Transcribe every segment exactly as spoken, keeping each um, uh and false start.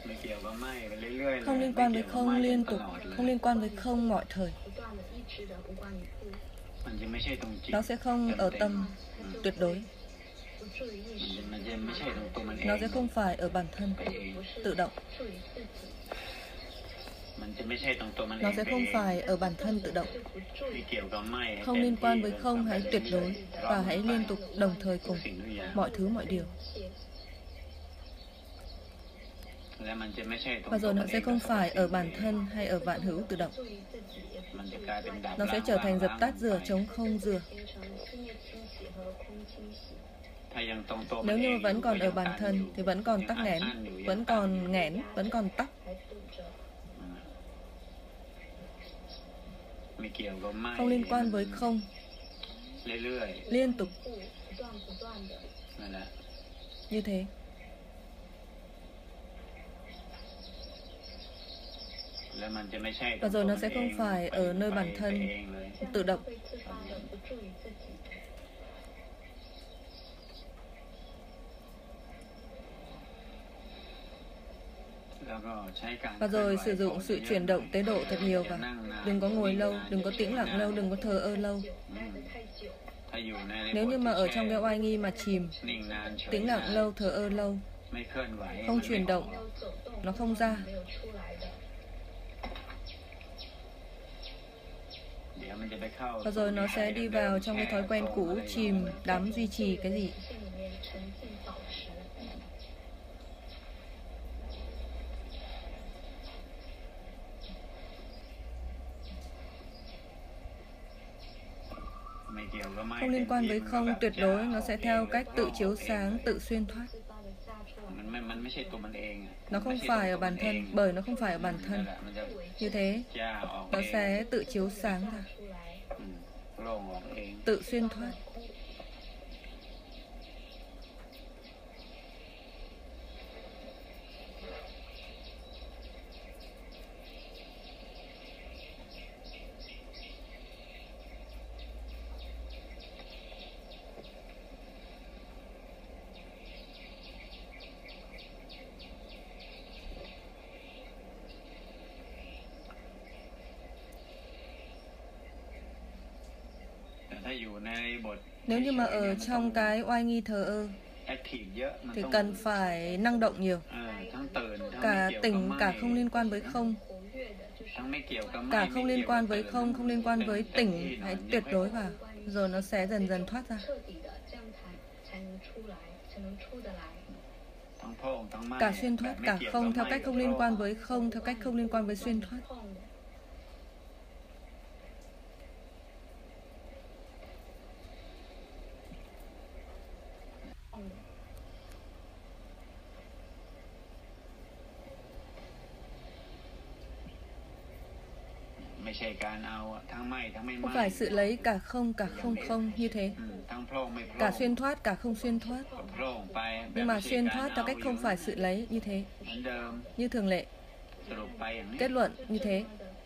Không liên quan với không liên tục, không liên quan với không mọi thời. Nó sẽ không ở tâm tuyệt đối. Nó sẽ không phải ở bản thân tự động. Nó sẽ không phải ở bản thân tự động. Không liên quan với không hãy tuyệt đối và hãy liên tục đồng thời cùng mọi thứ mọi điều. Và rồi nó sẽ không phải ở bản thân hay ở vạn hữu tự động. Nó sẽ trở thành dập tắt dừa, trống không dừa. Nếu như vẫn còn ở bản thân thì vẫn còn tắc nghẽn, vẫn còn nghẽn, vẫn còn tắc. Không liên quan với không, liên tục như thế. Và rồi nó sẽ không phải ở nơi bản thân tự động. Và rồi sử dụng sự chuyển động tế độ thật nhiều vào. Đừng có ngồi lâu, đừng có tĩnh lặng lâu, đừng có thờ ơ lâu. Nếu như mà ở trong cái oai nghi mà chìm, tĩnh lặng lâu, thờ ơ lâu, không chuyển động, nó không ra. Và rồi nó sẽ đi vào trong cái thói quen cũ, chìm, đắm, duy trì cái gì. Không liên quan với không tuyệt đối, nó sẽ theo cách tự chiếu sáng, tự xuyên thoát. Nó không phải ở bản thân, bởi nó không phải ở bản thân. Như thế, nó sẽ tự chiếu sáng ra, tự xuyên thoát. Nếu như mà ở trong cái oai nghi thờ ơ thì cần phải năng động nhiều. Cả tỉnh, cả không liên quan với không. Cả không liên quan với không, không liên quan với tỉnh, hãy tuyệt đối vào. Rồi nó sẽ dần dần thoát ra. Cả xuyên thoát, cả không, theo cách không liên quan với không, theo cách không liên quan với xuyên thoát. Không phải sự lấy cả không, cả không không như thế. Cả xuyên thoát, cả không xuyên thoát. Nhưng mà xuyên thoát theo cách không phải sự lấy như thế. Như thường lệ. Kết luận như thế.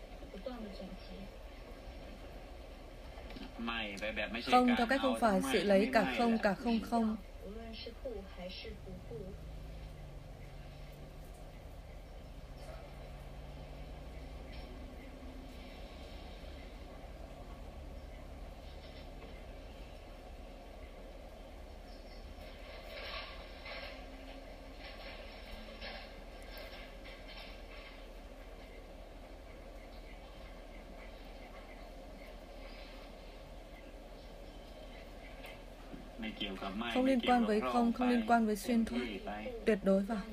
Không theo cách không phải sự lấy cả không, cả không không. Không liên quan với không, không liên quan với xuyên thoát. Tuyệt đối vào.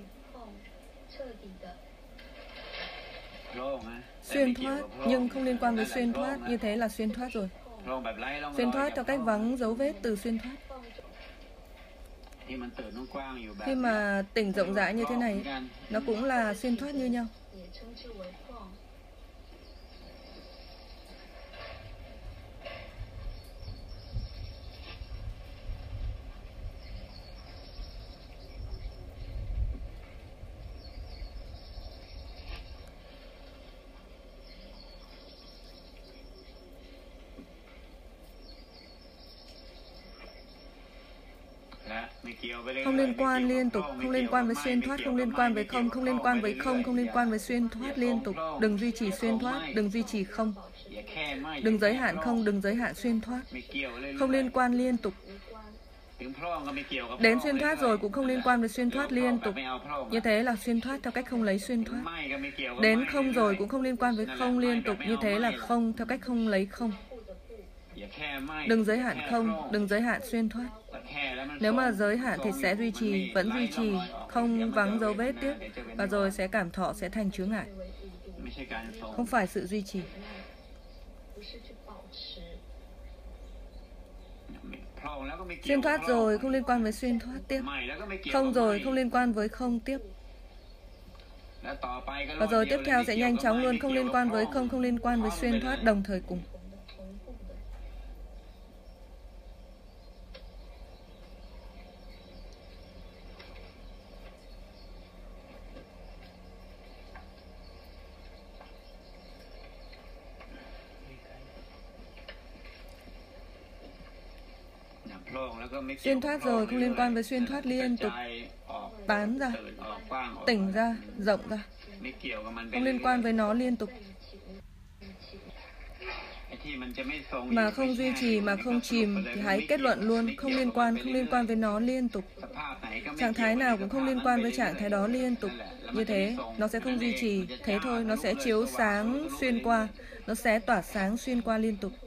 Xuyên thoát, nhưng không liên quan với xuyên thoát. Như thế là xuyên thoát rồi. Xuyên thoát theo cách vắng dấu vết từ xuyên thoát. Khi mà tỉnh rộng rãi như thế này, nó cũng là xuyên thoát như nhau. Không liên quan liên tục, không liên quan với xuyên thoát, không liên quan với không, không liên quan với không, không liên quan với xuyên thoát liên tục. Đừng duy trì xuyên thoát, đừng duy trì không. Đừng giới hạn không, đừng giới hạn xuyên thoát. Không liên quan liên tục. Đến xuyên thoát rồi cũng không liên quan với xuyên thoát liên tục. Như thế là xuyên thoát theo cách không lấy xuyên thoát. Đến không rồi cũng không liên quan với không liên tục. Như thế là không theo cách không lấy không. Đừng giới hạn không, đừng giới hạn xuyên thoát. Nếu mà giới hạn thì sẽ duy trì, vẫn duy trì, không vắng dấu vết tiếp. Và rồi sẽ cảm thọ sẽ thành chướng ngại. Không phải sự duy trì. Xuyên thoát rồi không liên quan với xuyên thoát tiếp. Không rồi không liên quan với không tiếp. Và rồi tiếp theo sẽ nhanh chóng luôn, không liên quan với không, không liên quan với xuyên thoát đồng thời cùng. Xuyên thoát rồi không liên quan với xuyên thoát liên tục. Tán ra, tỉnh ra, rộng ra. Không liên quan với nó liên tục. Mà không duy trì, mà không chìm thì hãy kết luận luôn, không liên quan, không liên quan với nó liên tục. Trạng thái nào cũng không liên quan với trạng thái đó liên tục. Như thế, nó sẽ không duy trì. Thế thôi, nó sẽ chiếu sáng xuyên qua. Nó sẽ tỏa sáng xuyên qua liên tục.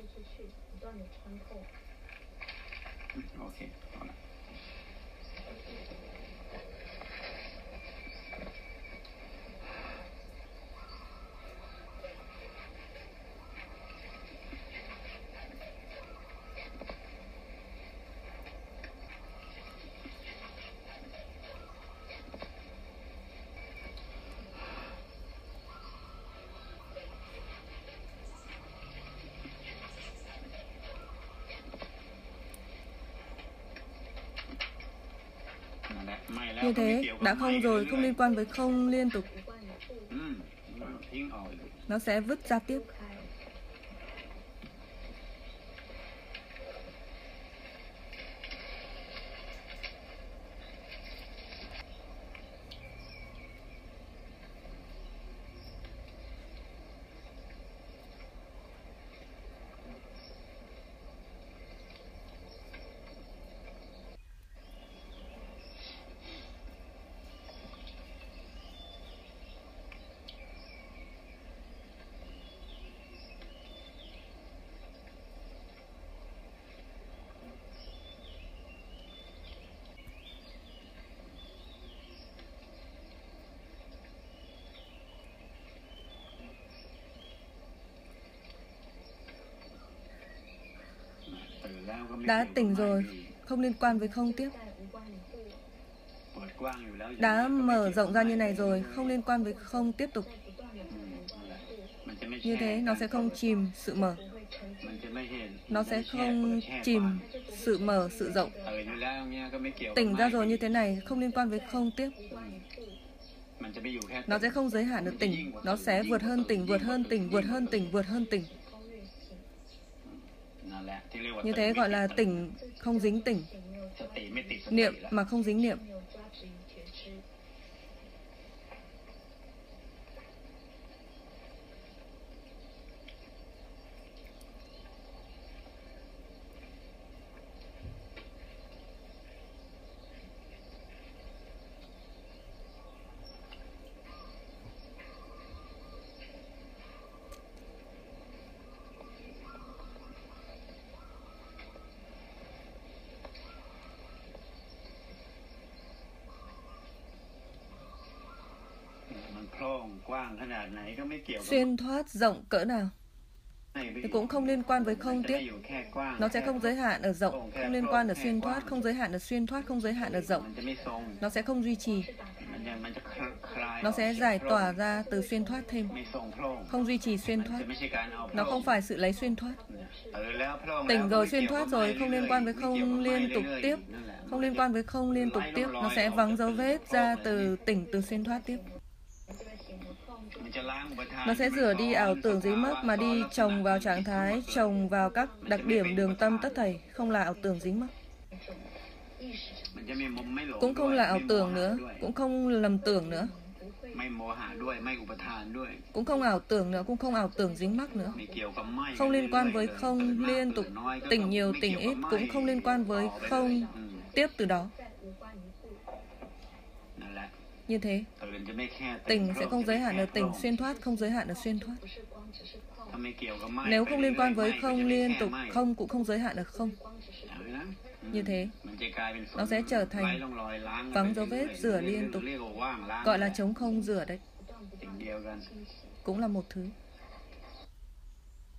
Như thế, đã không rồi, không liên quan với không liên tục. Nó sẽ vứt ra tiếp. Đã tỉnh rồi, không liên quan với không tiếp. Đã mở rộng ra như này rồi, không liên quan với không tiếp tục. Như thế, nó sẽ không chìm sự mở. Nó sẽ không chìm sự mở, sự rộng. Tỉnh ra rồi như thế này, không liên quan với không tiếp. Nó sẽ không giới hạn được tỉnh. Nó sẽ vượt hơn tỉnh, vượt hơn tỉnh, vượt hơn tỉnh, vượt hơn tỉnh. Như thế gọi là tỉnh không dính tỉnh. Niệm mà không dính niệm. Xuyên thoát rộng cỡ nào thì cũng không liên quan với không tiếp. Nó sẽ không giới hạn ở rộng, không liên quan ở xuyên thoát, không giới hạn ở xuyên thoát, không giới hạn ở rộng. Nó sẽ không duy trì. Nó sẽ giải tỏa ra từ xuyên thoát thêm. Không duy trì xuyên thoát. Nó không phải sự lấy xuyên thoát. Tỉnh rồi, xuyên thoát rồi, không liên quan với không liên tục tiếp. Không liên quan với không liên tục tiếp. Nó sẽ vắng dấu vết ra từ tỉnh, từ xuyên thoát tiếp. Nó sẽ rửa đi ảo tưởng dính mắc mà đi trồng vào trạng thái, trồng vào các đặc điểm đường tâm tất thảy, không là ảo tưởng dính mắc. cũng không là ảo tưởng nữa, cũng không lầm tưởng nữa, cũng không ảo tưởng nữa, cũng không ảo tưởng dính mắc nữa. Không liên quan với không liên tục, tỉnh nhiều tỉnh ít, cũng không liên quan với không tiếp từ đó. Như thế, tỉnh sẽ không giới hạn ở tỉnh, xuyên thoát không giới hạn ở xuyên thoát. Nếu không liên quan với không liên tục, không cũng không giới hạn ở không. Như thế, nó sẽ trở thành vắng dấu vết, rửa liên tục, gọi là trống không rửa đấy. Cũng là một thứ.